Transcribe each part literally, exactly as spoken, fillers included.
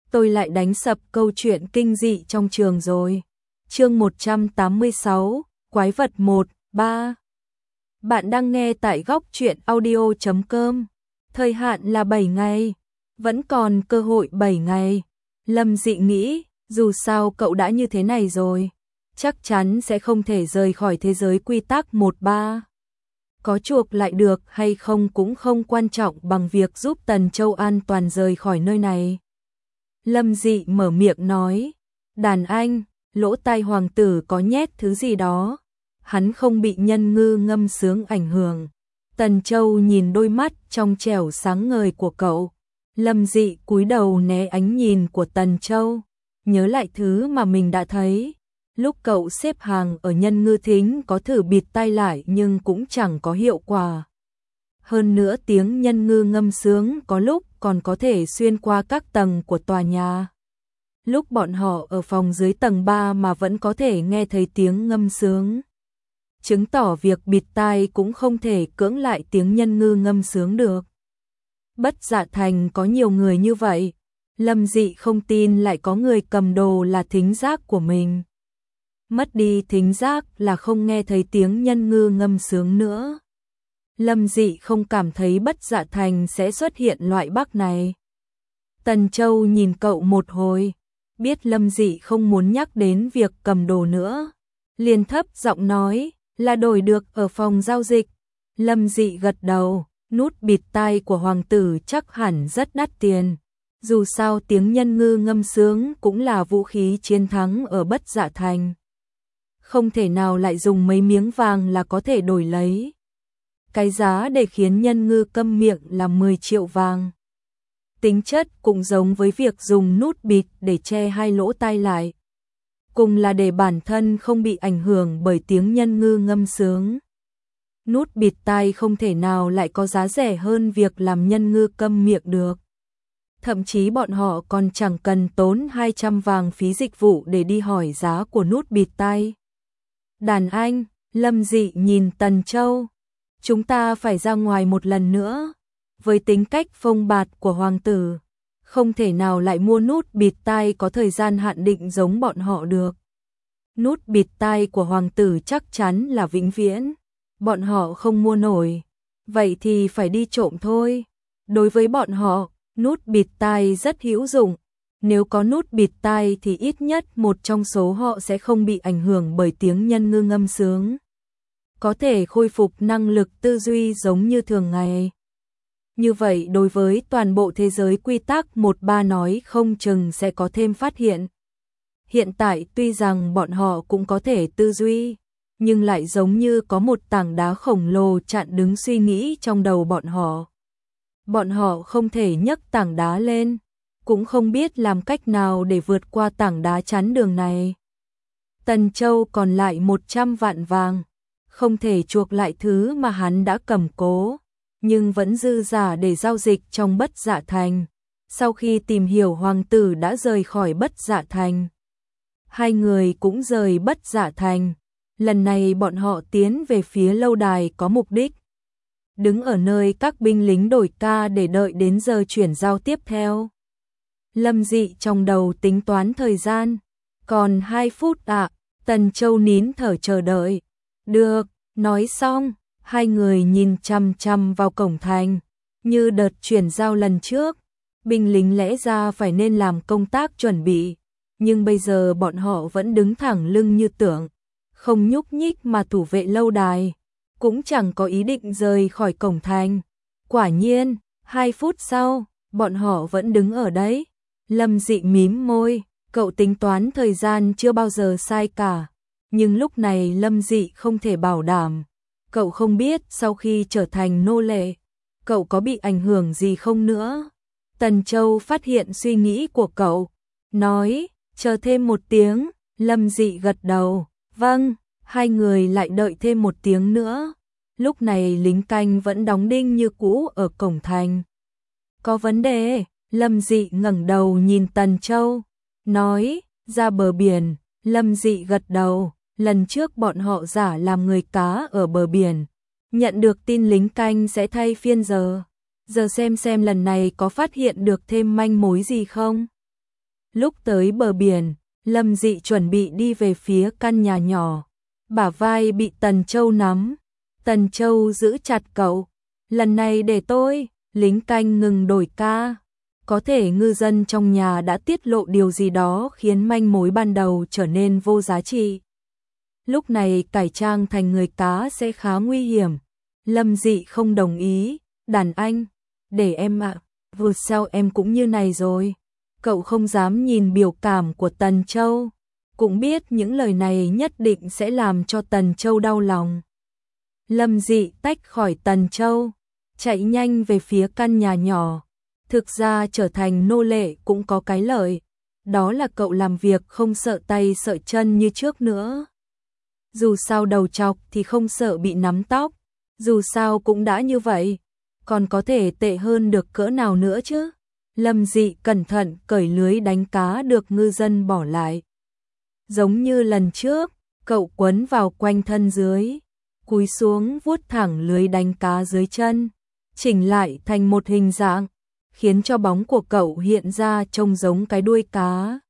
tôi lại đánh sập câu chuyện kinh dị trong trường rồi. Chương một trăm tám mươi sáu, Quái vật một, ba. Bạn đang nghe tại góc truyện audio chấm com. Thời hạn là bảy ngày, vẫn còn cơ hội bảy ngày. Lâm Dị nghĩ, dù sao cậu đã như thế này rồi, chắc chắn sẽ không thể rời khỏi thế giới quy tắc một ba. Có chuộc lại được hay không cũng không quan trọng bằng việc giúp Tần Châu an toàn rời khỏi nơi này. Lâm Dị mở miệng nói, đàn anh, lỗ tai hoàng tử có nhét thứ gì đó. Hắn không bị nhân ngư ngâm sướng ảnh hưởng. Tần Châu nhìn đôi mắt trong trẻo sáng ngời của cậu. Lâm Dị cúi đầu né ánh nhìn của Tần Châu, nhớ lại thứ mà mình đã thấy. Lúc cậu xếp hàng ở nhân ngư thính có thử bịt tai lại nhưng cũng chẳng có hiệu quả. Hơn nữa tiếng nhân ngư ngâm sướng có lúc còn có thể xuyên qua các tầng của tòa nhà. Lúc bọn họ ở phòng dưới tầng ba mà vẫn có thể nghe thấy tiếng ngâm sướng, chứng tỏ việc bịt tai cũng không thể cưỡng lại tiếng nhân ngư ngâm sướng được. Bất Dạ Thành có nhiều người như vậy, Lâm Dị không tin lại có người cầm đồ là thính giác của mình. Mất đi thính giác là không nghe thấy tiếng nhân ngư ngâm sướng nữa. Lâm Dị không cảm thấy Bất Dạ Thành sẽ xuất hiện loại bug này. Tần Châu nhìn cậu một hồi, biết Lâm Dị không muốn nhắc đến việc cầm đồ nữa, liền thấp giọng nói, là đổi được ở phòng giao dịch. Lâm Dị gật đầu, nút bịt tai của hoàng tử chắc hẳn rất đắt tiền. Dù sao tiếng nhân ngư ngâm sướng cũng là vũ khí chiến thắng ở Bất Dạ Thành. Không thể nào lại dùng mấy miếng vàng là có thể đổi lấy. Cái giá để khiến nhân ngư câm miệng là mười triệu vàng. Tính chất cũng giống với việc dùng nút bịt để che hai lỗ tai lại. Cùng là để bản thân không bị ảnh hưởng bởi tiếng nhân ngư ngâm sướng. Nút bịt tai không thể nào lại có giá rẻ hơn việc làm nhân ngư câm miệng được. Thậm chí bọn họ còn chẳng cần tốn hai trăm vàng phí dịch vụ để đi hỏi giá của nút bịt tai. Đàn anh, Lâm Dị nhìn Tần Châu. Chúng ta phải ra ngoài một lần nữa. Với tính cách phông bạt của hoàng tử, không thể nào lại mua nút bịt tai có thời gian hạn định giống bọn họ được. Nút bịt tai của hoàng tử chắc chắn là vĩnh viễn. Bọn họ không mua nổi. Vậy thì phải đi trộm thôi. Đối với bọn họ, nút bịt tai rất hữu dụng. Nếu có nút bịt tai thì ít nhất một trong số họ sẽ không bị ảnh hưởng bởi tiếng nhân ngư ngâm sướng. Có thể khôi phục năng lực tư duy giống như thường ngày. Như vậy đối với toàn bộ thế giới quy tắc một ba nói không chừng sẽ có thêm phát hiện. Hiện tại tuy rằng bọn họ cũng có thể tư duy, nhưng lại giống như có một tảng đá khổng lồ chặn đứng suy nghĩ trong đầu bọn họ. Bọn họ không thể nhấc tảng đá lên, cũng không biết làm cách nào để vượt qua tảng đá chắn đường này. Tần Châu còn lại một trăm vạn vàng, không thể chuộc lại thứ mà hắn đã cầm cố, nhưng vẫn dư giả để giao dịch trong Bất Dạ Thành. Sau khi tìm hiểu hoàng tử đã rời khỏi Bất Dạ Thành, hai người cũng rời Bất Dạ Thành. Lần này bọn họ tiến về phía lâu đài có mục đích. Đứng ở nơi các binh lính đổi ca để đợi đến giờ chuyển giao tiếp theo. Lâm Dị trong đầu tính toán thời gian. Còn hai phút ạ, à, Tần Châu nín thở chờ đợi. Được, nói xong, hai người nhìn chăm chăm vào cổng thành. Như đợt chuyển giao lần trước, binh lính lẽ ra phải nên làm công tác chuẩn bị. Nhưng bây giờ bọn họ vẫn đứng thẳng lưng như tượng, không nhúc nhích mà thủ vệ lâu đài, cũng chẳng có ý định rời khỏi cổng thành. Quả nhiên, hai phút sau, bọn họ vẫn đứng ở đấy. Lâm Dị mím môi, cậu tính toán thời gian chưa bao giờ sai cả. Nhưng lúc này Lâm Dị không thể bảo đảm. Cậu không biết sau khi trở thành nô lệ, cậu có bị ảnh hưởng gì không nữa. Tần Châu phát hiện suy nghĩ của cậu, nói, chờ thêm một tiếng. Lâm Dị gật đầu, vâng. Hai người lại đợi thêm một tiếng nữa. Lúc này lính canh vẫn đóng đinh như cũ ở cổng thành. Có vấn đề. Lâm Dị ngẩng đầu nhìn Tần Châu, nói, ra bờ biển. Lâm Dị gật đầu, lần trước bọn họ giả làm người cá ở bờ biển, nhận được tin lính canh sẽ thay phiên giờ. Giờ xem xem lần này có phát hiện được thêm manh mối gì không. Lúc tới bờ biển, Lâm Dị chuẩn bị đi về phía căn nhà nhỏ. Bả vai bị Tần Châu nắm. Tần Châu giữ chặt cậu. Lần này để tôi, lính canh ngừng đổi ca. Có thể ngư dân trong nhà đã tiết lộ điều gì đó khiến manh mối ban đầu trở nên vô giá trị. Lúc này cải trang thành người cá sẽ khá nguy hiểm. Lâm Dị không đồng ý. Đàn anh, để em ạ, vừa sao em cũng như này rồi. Cậu không dám nhìn biểu cảm của Tần Châu, cũng biết những lời này nhất định sẽ làm cho Tần Châu đau lòng. Lâm Dị tách khỏi Tần Châu, chạy nhanh về phía căn nhà nhỏ. Thực ra trở thành nô lệ cũng có cái lợi, đó là cậu làm việc không sợ tay sợ chân như trước nữa. Dù sao đầu trọc thì không sợ bị nắm tóc, dù sao cũng đã như vậy, còn có thể tệ hơn được cỡ nào nữa chứ. Lâm Dị cẩn thận cởi lưới đánh cá được ngư dân bỏ lại. Giống như lần trước, cậu quấn vào quanh thân dưới, cúi xuống vuốt thẳng lưới đánh cá dưới chân, chỉnh lại thành một hình dạng, khiến cho bóng của cậu hiện ra trông giống cái đuôi cá.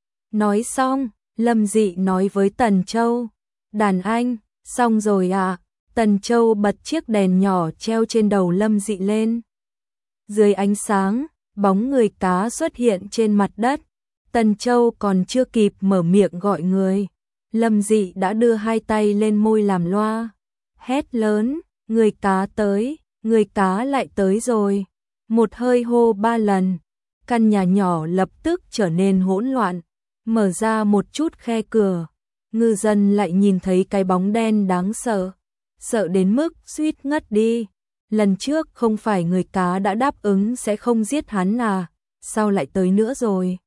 Nói xong, Lâm Dị nói với Tần Châu, đàn anh, xong rồi à? Tần Châu bật chiếc đèn nhỏ treo trên đầu Lâm Dị lên. Dưới ánh sáng, bóng người cá xuất hiện trên mặt đất. Tần Châu còn chưa kịp mở miệng gọi người, Lâm Dị đã đưa hai tay lên môi làm loa, hét lớn, người cá tới, người cá lại tới rồi. Một hơi hô ba lần, căn nhà nhỏ lập tức trở nên hỗn loạn, mở ra một chút khe cửa. Ngư dân lại nhìn thấy cái bóng đen đáng sợ, sợ đến mức suýt ngất đi. Lần trước không phải người cá đã đáp ứng sẽ không giết hắn à, sao lại tới nữa rồi?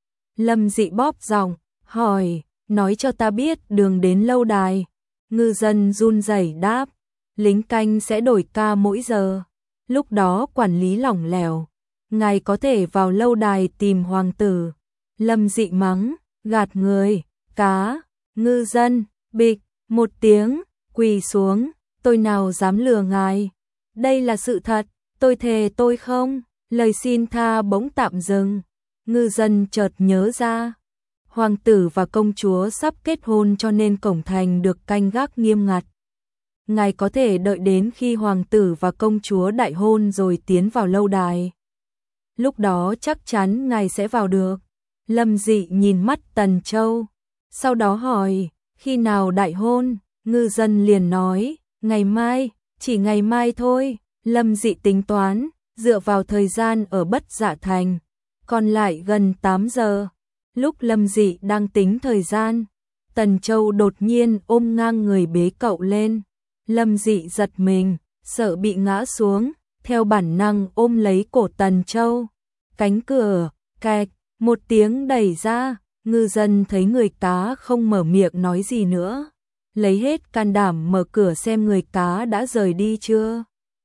Lâm Dị bóp giọng, hỏi, nói cho ta biết đường đến lâu đài. Ngư dân run rẩy đáp, lính canh sẽ đổi ca mỗi giờ. Lúc đó quản lý lỏng lẻo, ngài có thể vào lâu đài tìm hoàng tử. Lâm Dị mắng, gạt người, cá, ngư dân, bịch, một tiếng, quỳ xuống, tôi nào dám lừa ngài. Đây là sự thật, tôi thề tôi không. Lời xin tha bỗng tạm dừng. Ngư dân chợt nhớ ra, hoàng tử và công chúa sắp kết hôn cho nên cổng thành được canh gác nghiêm ngặt. Ngài có thể đợi đến khi hoàng tử và công chúa đại hôn rồi tiến vào lâu đài. Lúc đó chắc chắn ngài sẽ vào được. Lâm Dị nhìn mắt Tần Châu, sau đó hỏi, khi nào đại hôn? Ngư dân liền nói, ngày mai, chỉ ngày mai thôi. Lâm Dị tính toán, dựa vào thời gian ở Bất Dạ Thành, còn lại gần tám giờ. Lúc Lâm Dị đang tính thời gian, Tần Châu đột nhiên ôm ngang người bế cậu lên. Lâm Dị giật mình, sợ bị ngã xuống, theo bản năng ôm lấy cổ Tần Châu. Cánh cửa, kẹt, một tiếng đẩy ra, ngư dân thấy người cá không mở miệng nói gì nữa, lấy hết can đảm mở cửa xem người cá đã rời đi chưa.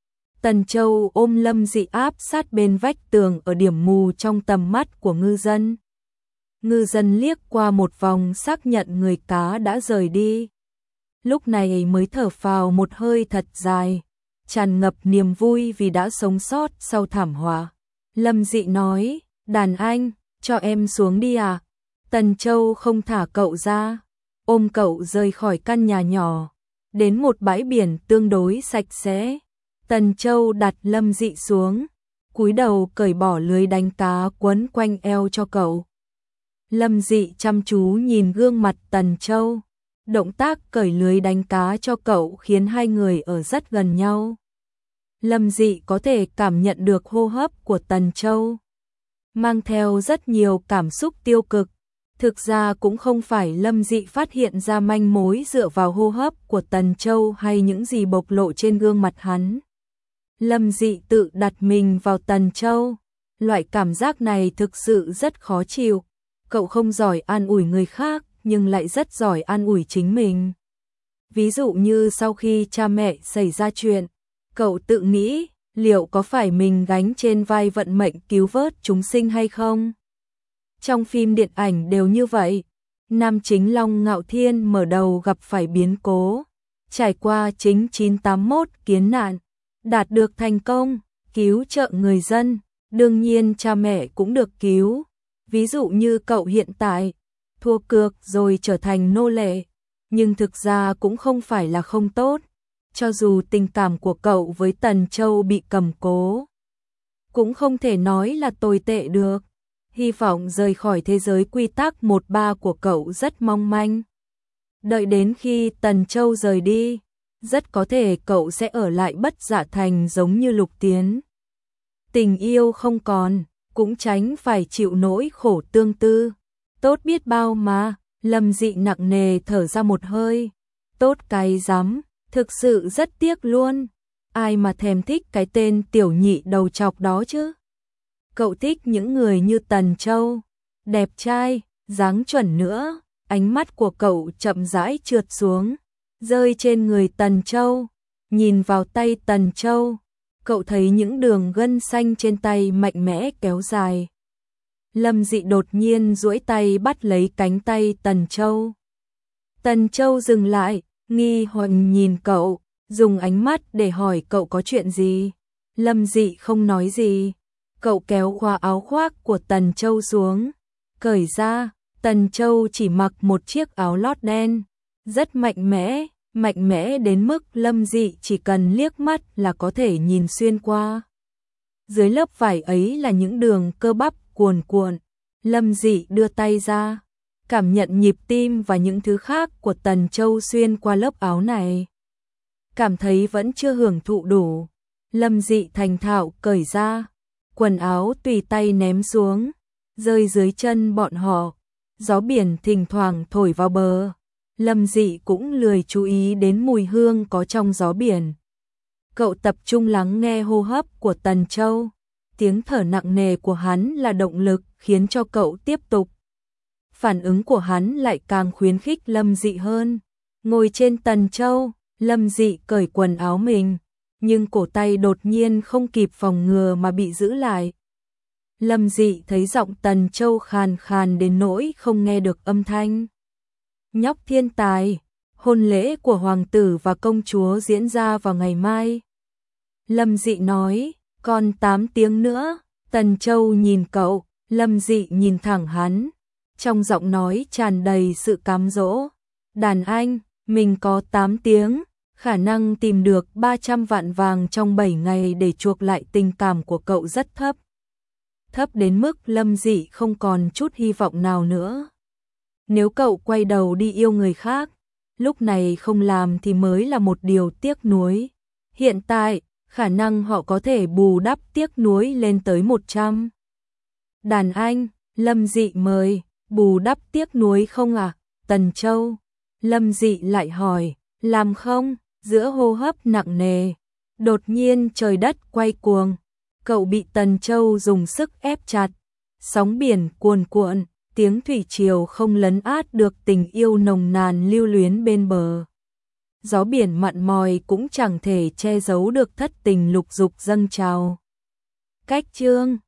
Tần Châu ôm Lâm Dị áp sát bên vách tường ở điểm mù trong tầm mắt của ngư dân. Ngư dân liếc qua một vòng xác nhận người cá đã rời đi. Lúc này mới thở phào một hơi thật dài, tràn ngập niềm vui vì đã sống sót sau thảm họa. Lâm Dị nói, đàn anh, cho em xuống đi à? Tần Châu không thả cậu ra, ôm cậu rời khỏi căn nhà nhỏ, đến một bãi biển tương đối sạch sẽ. Tần Châu đặt Lâm Dị xuống, cúi đầu cởi bỏ lưới đánh cá quấn quanh eo cho cậu. Lâm Dị chăm chú nhìn gương mặt Tần Châu, động tác cởi lưới đánh cá cho cậu khiến hai người ở rất gần nhau. Lâm Dị có thể cảm nhận được hô hấp của Tần Châu, mang theo rất nhiều cảm xúc tiêu cực. Thực ra cũng không phải Lâm Dị phát hiện ra manh mối dựa vào hô hấp của Tần Châu hay những gì bộc lộ trên gương mặt hắn. Lâm Dị tự đặt mình vào Tần Châu, loại cảm giác này thực sự rất khó chịu. Cậu không giỏi an ủi người khác, nhưng lại rất giỏi an ủi chính mình. Ví dụ như sau khi cha mẹ xảy ra chuyện, cậu tự nghĩ, liệu có phải mình gánh trên vai vận mệnh cứu vớt chúng sinh hay không? Trong phim điện ảnh đều như vậy. Nam chính Long Ngạo Thiên mở đầu gặp phải biến cố, trải qua chính chín tám mốt kiến nạn, đạt được thành công, cứu trợ người dân, đương nhiên cha mẹ cũng được cứu. Ví dụ như cậu hiện tại, thua cược rồi trở thành nô lệ, nhưng thực ra cũng không phải là không tốt, cho dù tình cảm của cậu với Tần Châu bị cầm cố, cũng không thể nói là tồi tệ được. Hy vọng rời khỏi thế giới quy tắc một ba của cậu rất mong manh. Đợi đến khi Tần Châu rời đi, rất có thể cậu sẽ ở lại Bất Dạ Thành giống như Lục Tiến. Tình yêu không còn, cũng tránh phải chịu nỗi khổ tương tư. Tốt biết bao mà, Lâm Dị nặng nề thở ra một hơi. Tốt cái rắm, thực sự rất tiếc luôn. Ai mà thèm thích cái tên tiểu nhị đầu chọc đó chứ? Cậu thích những người như Tần Châu, đẹp trai, dáng chuẩn nữa. Ánh mắt của cậu chậm rãi trượt xuống, rơi trên người Tần Châu, nhìn vào tay Tần Châu, cậu thấy những đường gân xanh trên tay mạnh mẽ kéo dài. Lâm Dị đột nhiên duỗi tay bắt lấy cánh tay Tần Châu. Tần Châu dừng lại, nghi hoặc nhìn cậu, dùng ánh mắt để hỏi cậu có chuyện gì. Lâm Dị không nói gì, cậu kéo qua áo khoác của Tần Châu xuống, cởi ra. Tần Châu chỉ mặc một chiếc áo lót đen, rất mạnh mẽ, mạnh mẽ đến mức Lâm Dị chỉ cần liếc mắt là có thể nhìn xuyên qua. Dưới lớp vải ấy là những đường cơ bắp cuồn cuộn. Lâm Dị đưa tay ra, cảm nhận nhịp tim và những thứ khác của Tần Châu xuyên qua lớp áo này. Cảm thấy vẫn chưa hưởng thụ đủ, Lâm Dị thành thạo cởi ra, quần áo tùy tay ném xuống, rơi dưới chân bọn họ. Gió biển thỉnh thoảng thổi vào bờ, Lâm Dị cũng lười chú ý đến mùi hương có trong gió biển. Cậu tập trung lắng nghe hô hấp của Tần Châu, tiếng thở nặng nề của hắn là động lực khiến cho cậu tiếp tục. Phản ứng của hắn lại càng khuyến khích Lâm Dị hơn. Ngồi trên Tần Châu, Lâm Dị cởi quần áo mình, nhưng cổ tay đột nhiên không kịp phòng ngừa mà bị giữ lại. Lâm Dị thấy giọng Tần Châu khàn khàn đến nỗi không nghe được âm thanh. Nhóc thiên tài, hôn lễ của hoàng tử và công chúa diễn ra vào ngày mai. Lâm Dị nói, còn tám tiếng nữa. Tần Châu nhìn cậu, Lâm Dị nhìn thẳng hắn, trong giọng nói tràn đầy sự cám dỗ. Đàn anh, mình có tám tiếng, khả năng tìm được ba trăm vạn vàng trong bảy ngày để chuộc lại tình cảm của cậu rất thấp. Thấp đến mức Lâm Dị không còn chút hy vọng nào nữa. Nếu cậu quay đầu đi yêu người khác, lúc này không làm thì mới là một điều tiếc nuối. Hiện tại, khả năng họ có thể bù đắp tiếc nuối lên tới một trăm. Đàn anh, Lâm Dị mời, bù đắp tiếc nuối không à? Tần Châu. Lâm Dị lại hỏi, làm không? Giữa hô hấp nặng nề, đột nhiên trời đất quay cuồng. Cậu bị Tần Châu dùng sức ép chặt, sóng biển cuồn cuộn, tiếng thủy triều không lấn át được tình yêu nồng nàn lưu luyến bên bờ. Gió biển mặn mòi cũng chẳng thể che giấu được thất tình lục dục dâng trào. Cách chương